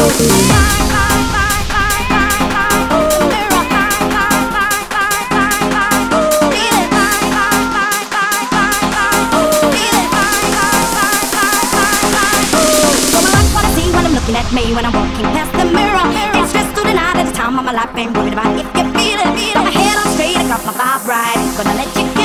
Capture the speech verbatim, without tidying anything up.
At me when I'm walking past the mirror. It's just through the night at the time of my life. Ain't worried about if you feel it. Got my head on straight, I got my vibe right. Gonna let you go.